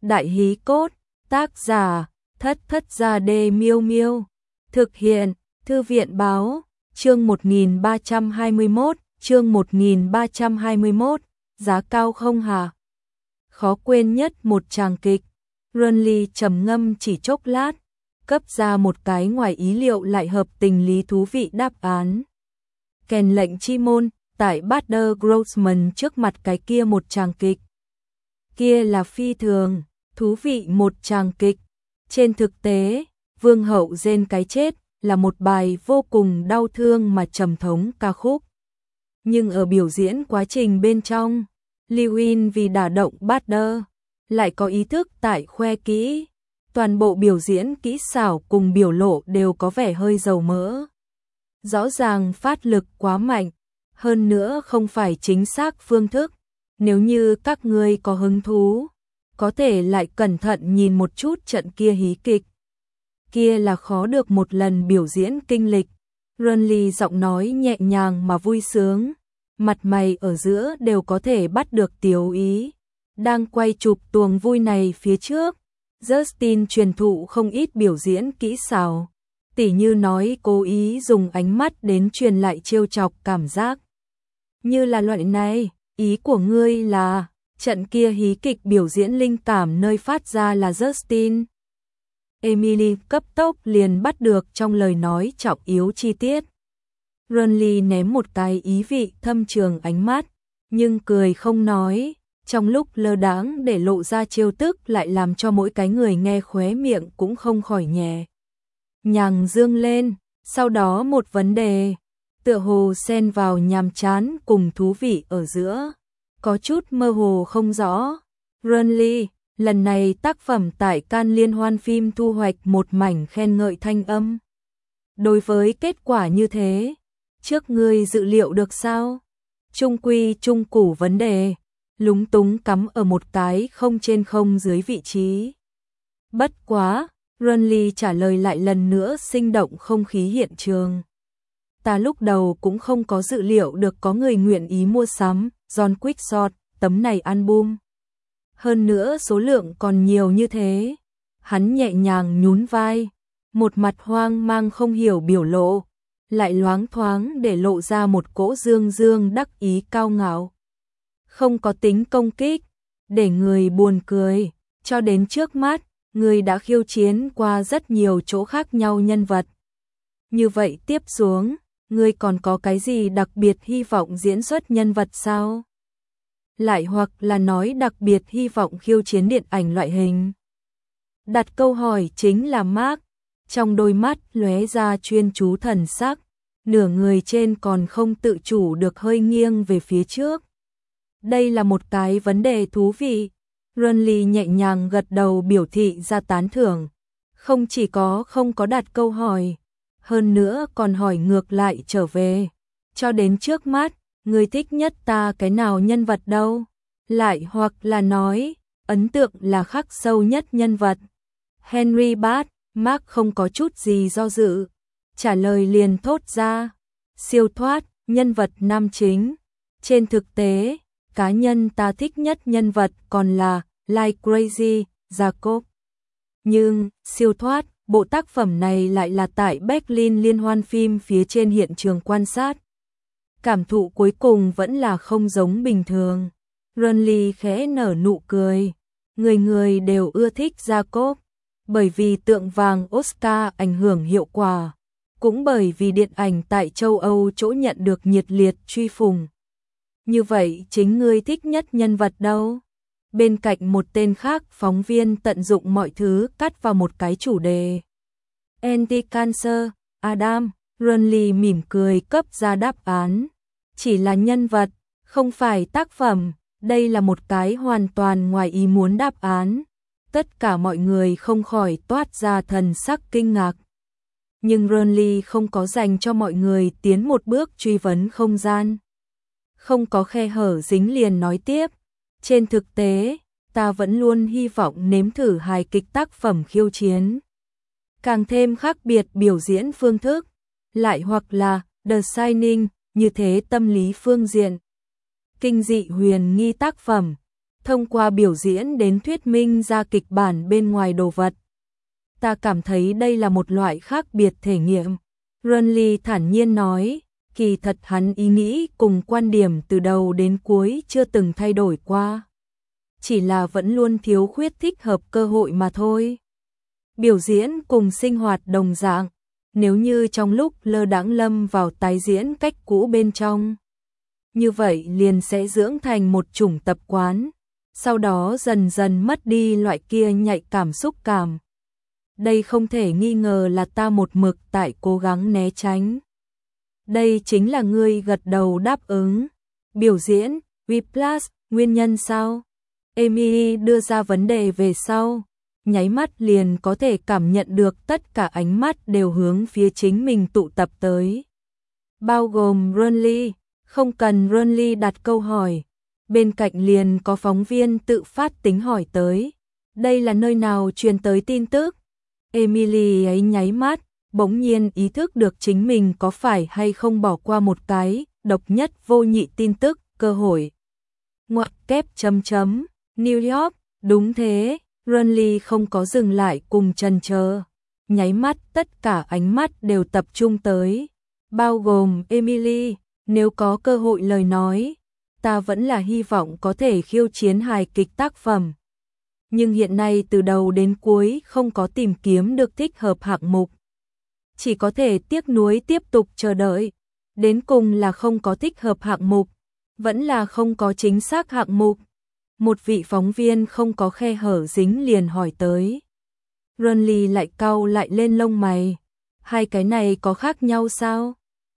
Đại hí cốt, tác giả, Thất Thất Gia Đê Miêu Miêu. Thực hiện, Thư viện báo, chương 1321, chương 1321, giá cao không hả? Khó quên nhất một tràng kịch. Runly trầm ngâm chỉ chốc lát, cấp ra một cái ngoài ý liệu lại hợp tình lý thú vị đáp án. Kèn lệnh chi môn, tại Bader Grossman trước mặt cái kia một tràng kịch. Kia là phi thường, thú vị một tràng kịch. Trên thực tế, Vương hậu rên cái chết là một bài vô cùng đau thương mà trầm thống ca khúc. Nhưng ở biểu diễn quá trình bên trong, Lewin vì đả động Bader, lại có ý thức tại khoe kỹ. Toàn bộ biểu diễn kỹ xảo cùng biểu lộ đều có vẻ hơi dầu mỡ. Rõ ràng phát lực quá mạnh, hơn nữa không phải chính xác phương thức. Nếu như các ngươi có hứng thú, có thể lại cẩn thận nhìn một chút trận kia hí kịch. Kia là khó được một lần biểu diễn kinh lịch. Runly giọng nói nhẹ nhàng mà vui sướng, mặt mày ở giữa đều có thể bắt được tiểu ý. Đang quay chụp tuồng vui này phía trước, Justin truyền thụ không ít biểu diễn kỹ xảo, tỉ như nói cố ý dùng ánh mắt đến truyền lại trêu chọc cảm giác. Như là loại này, ý của ngươi là, trận kia hí kịch biểu diễn linh cảm nơi phát ra là Justin. Emily cấp tốc liền bắt được trong lời nói trọng yếu chi tiết. Runly ném một cái ý vị thâm trường ánh mắt, nhưng cười không nói, trong lúc lơ đãng để lộ ra trêu tức lại làm cho mỗi cái người nghe khóe miệng cũng không khỏi nhẹ nhàng dương lên. Sau đó một vấn đề, tựa hồ xen vào nhàm chán cùng thú vị ở giữa, có chút mơ hồ không rõ. Runly, lần này tác phẩm tại Cannes liên hoan phim thu hoạch một mảnh khen ngợi thanh âm. Đối với kết quả như thế, trước ngươi dự liệu được sao? Trung quy trung củ vấn đề, lúng túng cắm ở một cái không trên không dưới vị trí. Bất quá, Runly trả lời lại lần nữa sinh động không khí hiện trường. Ta lúc đầu cũng không có dự liệu được có người nguyện ý mua sắm John Quixote, tấm này album. Hơn nữa số lượng còn nhiều như thế. Hắn nhẹ nhàng nhún vai, một mặt hoang mang không hiểu biểu lộ, lại loáng thoáng để lộ ra một cỗ dương dương đắc ý cao ngạo. Không có tính công kích, để người buồn cười, cho đến trước mắt, người đã khiêu chiến qua rất nhiều chỗ khác nhau nhân vật. Như vậy tiếp xuống, người còn có cái gì đặc biệt hy vọng diễn xuất nhân vật sao? Lại hoặc là nói đặc biệt hy vọng khiêu chiến điện ảnh loại hình. Đặt câu hỏi chính là Mark, trong đôi mắt lóe ra chuyên chú thần sắc, nửa người trên còn không tự chủ được hơi nghiêng về phía trước. Đây là một cái vấn đề thú vị. Runly nhẹ nhàng gật đầu biểu thị ra tán thưởng, không chỉ có không có đặt câu hỏi, hơn nữa còn hỏi ngược lại trở về. Cho đến trước mắt, người thích nhất ta cái nào nhân vật đâu? Lại hoặc là nói, ấn tượng là khắc sâu nhất nhân vật. Henry Bath, Mark không có chút gì do dự, trả lời liền thốt ra, siêu thoát, nhân vật nam chính. Trên thực tế, cá nhân ta thích nhất nhân vật còn là Like Crazy, Jacob. Nhưng, siêu thoát, bộ tác phẩm này lại là tại Berlin liên hoan phim phía trên hiện trường quan sát. Cảm thụ cuối cùng vẫn là không giống bình thường. Runly khẽ nở nụ cười. Người người đều ưa thích Jacob, bởi vì tượng vàng Oscar ảnh hưởng hiệu quả, cũng bởi vì điện ảnh tại châu Âu chỗ nhận được nhiệt liệt truy phủng. Như vậy chính ngươi thích nhất nhân vật đâu? Bên cạnh một tên khác phóng viên tận dụng mọi thứ cắt vào một cái chủ đề. Anti-cancer, Adam. Runly mỉm cười cấp ra đáp án. Chỉ là nhân vật, không phải tác phẩm. Đây là một cái hoàn toàn ngoài ý muốn đáp án. Tất cả mọi người không khỏi toát ra thần sắc kinh ngạc. Nhưng Runly không có dành cho mọi người tiến một bước truy vấn không gian. Không có khe hở dính liền nói tiếp. Trên thực tế, ta vẫn luôn hy vọng nếm thử hài kịch tác phẩm khiêu chiến. Càng thêm khác biệt biểu diễn phương thức, lại hoặc là The Shining, như thế tâm lý phương diện. Kinh dị huyền nghi tác phẩm, thông qua biểu diễn đến thuyết minh ra kịch bản bên ngoài đồ vật. Ta cảm thấy đây là một loại khác biệt thể nghiệm. Renly thản nhiên nói, kỳ thật hắn ý nghĩ cùng quan điểm từ đầu đến cuối chưa từng thay đổi qua. Chỉ là vẫn luôn thiếu khuyết thích hợp cơ hội mà thôi. Biểu diễn cùng sinh hoạt đồng dạng, nếu như trong lúc lơ đãng lâm vào tái diễn cách cũ bên trong, như vậy liền sẽ dưỡng thành một chủng tập quán, sau đó dần dần mất đi loại kia nhạy cảm xúc cảm. Đây không thể nghi ngờ là ta một mực tại cố gắng né tránh. Đây chính là ngươi gật đầu đáp ứng. Biểu diễn, Whiplash, nguyên nhân sao? Emily đưa ra vấn đề về sau, nháy mắt liền có thể cảm nhận được tất cả ánh mắt đều hướng phía chính mình tụ tập tới. Bao gồm Renly, không cần Renly đặt câu hỏi. Bên cạnh liền có phóng viên tự phát tính hỏi tới. Đây là nơi nào truyền tới tin tức? Emily ấy nháy mắt, bỗng nhiên ý thức được chính mình có phải hay không bỏ qua một cái độc nhất vô nhị tin tức, cơ hội. Ngoặc kép chấm chấm, New York, đúng thế, Renly không có dừng lại cùng chần chờ. Nháy mắt tất cả ánh mắt đều tập trung tới, bao gồm Emily, nếu có cơ hội lời nói, ta vẫn là hy vọng có thể khiêu chiến hài kịch tác phẩm. Nhưng hiện nay từ đầu đến cuối không có tìm kiếm được thích hợp hạng mục. Chỉ có thể tiếc nuối tiếp tục chờ đợi. Đến cùng là không có thích hợp hạng mục, vẫn là không có chính xác hạng mục. Một vị phóng viên không có khe hở dính liền hỏi tới. Renly lại cau lại lên lông mày. Hai cái này có khác nhau sao?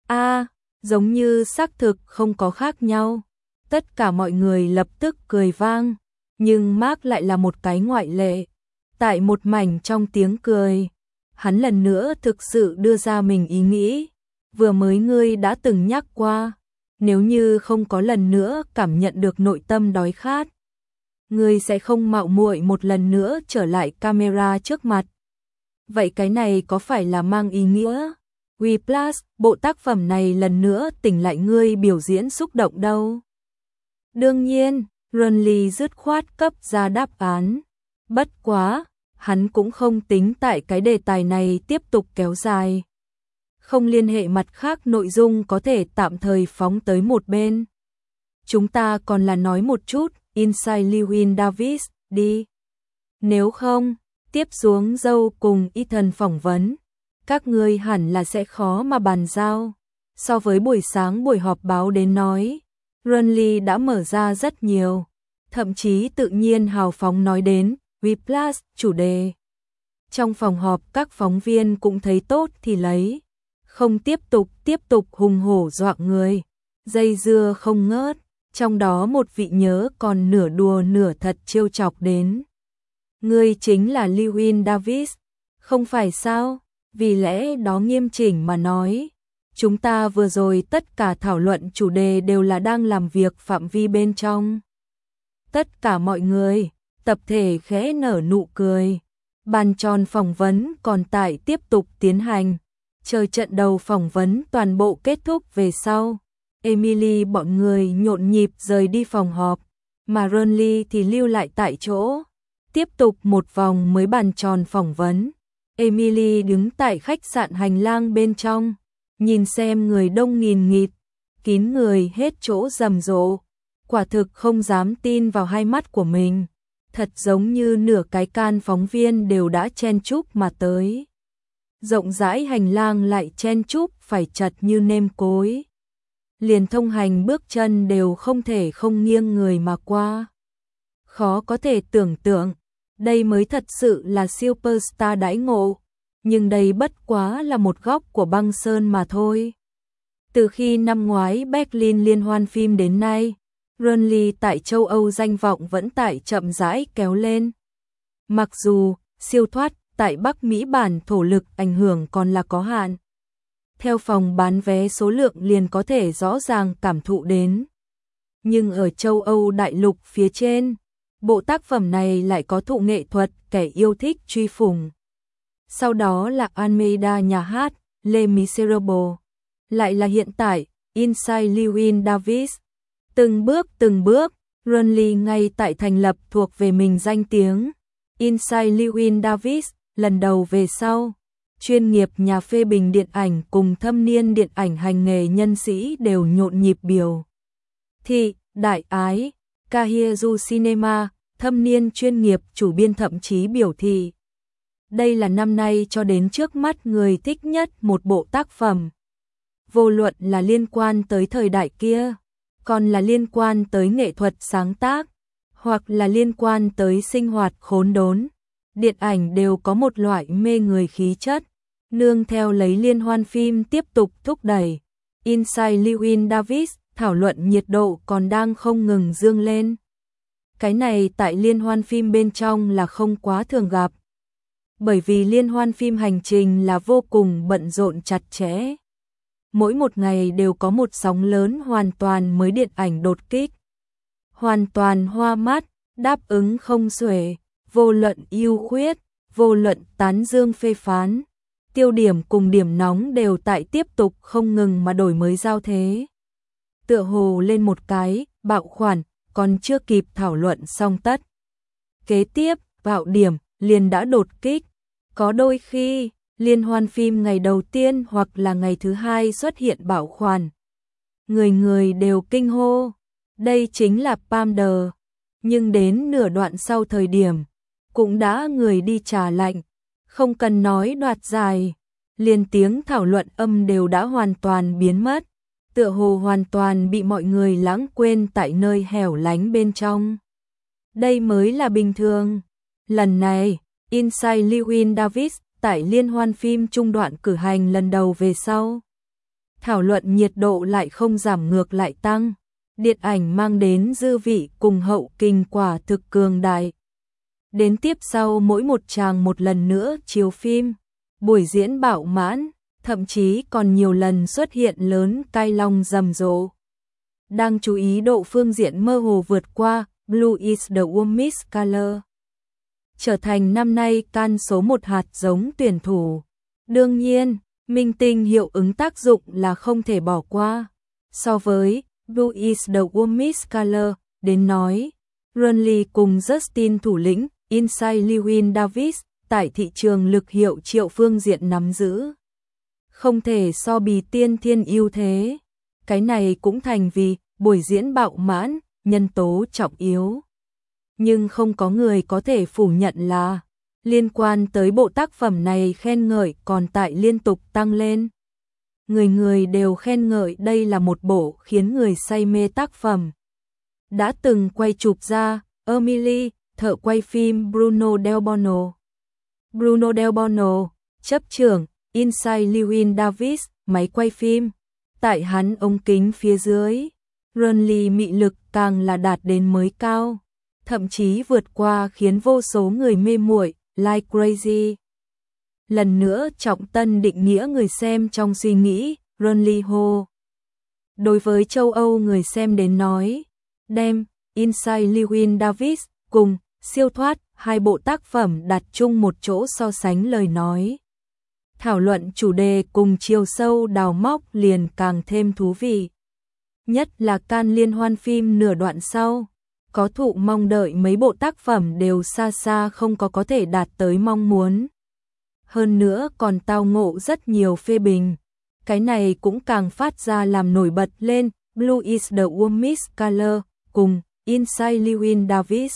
Giống như xác thực không có khác nhau. Tất cả mọi người lập tức cười vang. Nhưng Mark lại là một cái ngoại lệ. Tại một mảnh trong tiếng cười, hắn lần nữa thực sự đưa ra mình ý nghĩ. Vừa mới ngươi đã từng nhắc qua, nếu như không có lần nữa cảm nhận được nội tâm đói khát, ngươi sẽ không mạo muội một lần nữa trở lại camera trước mặt. Vậy cái này có phải là mang ý nghĩa Whiplash, bộ tác phẩm này lần nữa tỉnh lại ngươi biểu diễn xúc động đâu? Đương nhiên, Renly dứt khoát cấp ra đáp án. Bất quá, hắn cũng không tính tại cái đề tài này tiếp tục kéo dài. Không liên hệ mặt khác nội dung có thể tạm thời phóng tới một bên. Chúng ta còn là nói một chút Inside Llewyn Davis đi. Nếu không, tiếp xuống Joe cùng Ethan phỏng vấn, các ngươi hẳn là sẽ khó mà bàn giao. So với buổi sáng buổi họp báo đến nói, Renly đã mở ra rất nhiều, thậm chí tự nhiên hào phóng nói đến Whiplash chủ đề. Trong phòng họp các phóng viên cũng thấy tốt thì lấy, không tiếp tục hùng hổ dọa người, dây dưa không ngớt, trong đó một vị nhớ còn nửa đùa nửa thật trêu chọc đến. Ngươi chính là Llewyn Davis, không phải sao? Vì lẽ đó nghiêm chỉnh mà nói, chúng ta vừa rồi tất cả thảo luận chủ đề đều là đang làm việc phạm vi bên trong. Tất cả mọi người, tập thể khẽ nở nụ cười. Bàn tròn phỏng vấn còn tại tiếp tục tiến hành. Chờ trận đầu phỏng vấn toàn bộ kết thúc về sau, Emily bọn người nhộn nhịp rời đi phòng họp, mà Renly thì lưu lại tại chỗ. Tiếp tục một vòng mới bàn tròn phỏng vấn. Emily đứng tại khách sạn hành lang bên trong, nhìn xem người đông nghìn nghịt, kín người hết chỗ rầm rộ. Quả thực không dám tin vào hai mắt của mình. Thật giống như nửa cái can phóng viên đều đã chen chúc mà tới. Rộng rãi hành lang lại chen chúc phải chật như nêm cối. Liền thông hành bước chân đều không thể không nghiêng người mà qua. Khó có thể tưởng tượng, đây mới thật sự là superstar đãi ngộ. Nhưng đây bất quá là một góc của băng sơn mà thôi. Từ khi năm ngoái Berlin liên hoan phim đến nay, Renly tại châu Âu danh vọng vẫn tại chậm rãi kéo lên. Mặc dù siêu thoát tại Bắc Mỹ bản thổ lực ảnh hưởng còn là có hạn. Theo phòng bán vé số lượng liền có thể rõ ràng cảm thụ đến. Nhưng ở châu Âu đại lục phía trên, bộ tác phẩm này lại có thụ nghệ thuật kẻ yêu thích truy phủng. Sau đó là Almeida nhà hát, Les Miserables. Lại là hiện tại, Inside Llewyn Davis. Từng bước, Burnley ngay tại thành lập thuộc về mình danh tiếng. Inside Llewellyn Davis, lần đầu về sau. Chuyên nghiệp nhà phê bình điện ảnh cùng thâm niên điện ảnh hành nghề nhân sĩ đều nhộn nhịp biểu thị đại ái. Kahiru Cinema, thâm niên chuyên nghiệp chủ biên thậm chí biểu thị đây là năm nay cho đến trước mắt người thích nhất một bộ tác phẩm. Vô luận là liên quan tới thời đại kia, còn là liên quan tới nghệ thuật sáng tác, hoặc là liên quan tới sinh hoạt khốn đốn, điện ảnh đều có một loại mê người khí chất, nương theo lấy liên hoan phim tiếp tục thúc đẩy. Inside Llewellyn Davis, thảo luận nhiệt độ còn đang không ngừng dương lên. Cái này tại liên hoan phim bên trong là không quá thường gặp. Bởi vì liên hoan phim hành trình là vô cùng bận rộn chặt chẽ. Mỗi một ngày đều có một sóng lớn hoàn toàn mới điện ảnh đột kích. Hoàn toàn hoa mắt, đáp ứng không xuể, vô luận ưu khuyết, vô luận tán dương phê phán. Tiêu điểm cùng điểm nóng đều tại tiếp tục không ngừng mà đổi mới giao thế. Tựa hồ lên một cái, bạo khoản, còn chưa kịp thảo luận xong tất. Kế tiếp, bạo điểm, liền đã đột kích. Có đôi khi, liên hoan phim ngày đầu tiên hoặc là ngày thứ hai xuất hiện bạo khoản. Người người đều kinh hô. Đây chính là Palmer. Nhưng đến nửa đoạn sau thời điểm, cũng đã người đi trà lạnh. Không cần nói đoạt giải, liền tiếng thảo luận âm đều đã hoàn toàn biến mất, tựa hồ hoàn toàn bị mọi người lãng quên tại nơi hẻo lánh bên trong. Đây mới là bình thường. Lần này, Inside Llewellyn Davis tại liên hoan phim trung đoạn cử hành lần đầu về sau. Thảo luận nhiệt độ lại không giảm ngược lại tăng. Điện ảnh mang đến dư vị cùng hậu kinh quả thực cường đại. Đến tiếp sau mỗi một tràng một lần nữa chiếu phim, buổi diễn bạo mãn, thậm chí còn nhiều lần xuất hiện lớn cai long rầm rộ. Đang chú ý độ phương diện mơ hồ vượt qua Blue is the warmest color. Trở thành năm nay Cannes số 1 hạt giống tuyển thủ. Đương nhiên, minh tinh hiệu ứng tác dụng là không thể bỏ qua. So với Blue is the warmest color, đến nói, Burnley cùng Justin thủ lĩnh Inside Llewellyn Davis tại thị trường lực hiệu triệu phương diện nắm giữ. Không thể so bì tiên thiên ưu thế. Cái này cũng thành vì buổi diễn bạo mãn, nhân tố trọng yếu. Nhưng không có người có thể phủ nhận là liên quan tới bộ tác phẩm này khen ngợi còn tại liên tục tăng lên. Người người đều khen ngợi đây là một bộ khiến người say mê tác phẩm. Đã từng quay chụp ra, Emily, thợ quay phim Bruno Del Bono. Bruno Del Bono, chấp trưởng, Inside Llewellyn Davis, máy quay phim. Tại hắn ống kính phía dưới, Burnley mị lực càng là đạt đến mới cao. Thậm chí vượt qua khiến vô số người mê muội, like crazy. Lần nữa trọng tân định nghĩa người xem trong suy nghĩ, Burnley Ho. Đối với châu Âu người xem đến nói, đem Inside Llewellyn Davis cùng Siêu thoát, hai bộ tác phẩm đặt chung một chỗ so sánh lời nói. Thảo luận chủ đề cùng chiều sâu đào móc liền càng thêm thú vị. Nhất là Cannes liên hoan phim nửa đoạn sau. Có thụ mong đợi mấy bộ tác phẩm đều xa xa không có thể đạt tới mong muốn. Hơn nữa còn tao ngộ rất nhiều phê bình. Cái này cũng càng phát ra làm nổi bật lên Blue is the warmest color cùng Inside Llewellyn Davis.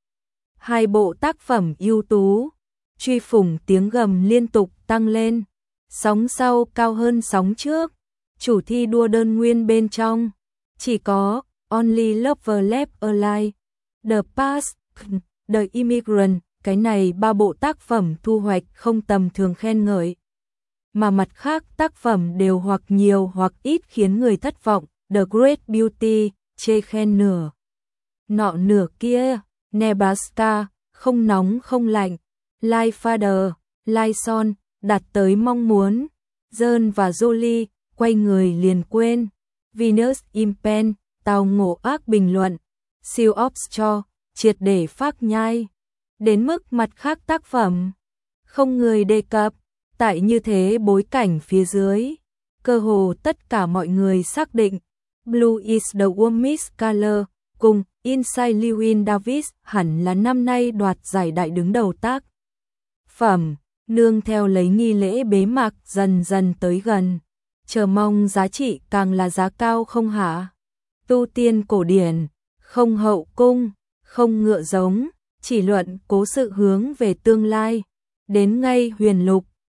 Hai bộ tác phẩm ưu tú, truy phủng tiếng gầm liên tục tăng lên. Sóng sau cao hơn sóng trước. Chủ thi đua đơn nguyên bên trong. Chỉ có Only Lover Left Alive, The Past, The Immigrant, cái này ba bộ tác phẩm thu hoạch không tầm thường khen ngợi. Mà mặt khác tác phẩm đều hoặc nhiều hoặc ít khiến người thất vọng, The Great Beauty, chê khen nửa. Nọ nửa kia, Nebraska, không nóng không lạnh, Like Father, Like Son, đạt tới mong muốn, John và Jolie, quay người liền quên, Venus in Pen, tao ngộ ác bình luận, siêu offshore, triệt để phác nhai. Đến mức mặt khác tác phẩm, không người đề cập, tại như thế bối cảnh phía dưới, cơ hồ tất cả mọi người xác định, Blue is the warmest color, cùng Inside Llewyn Davis hẳn là năm nay đoạt giải đại đứng đầu tác phẩm, nương theo lấy nghi lễ bế mạc dần dần tới gần. Chờ mong giá trị càng là giá cao không hả? Tu tiên cổ điển, không hậu cung, không ngựa giống, chỉ luận cố sự hướng về tương lai. Đến ngay huyền lục,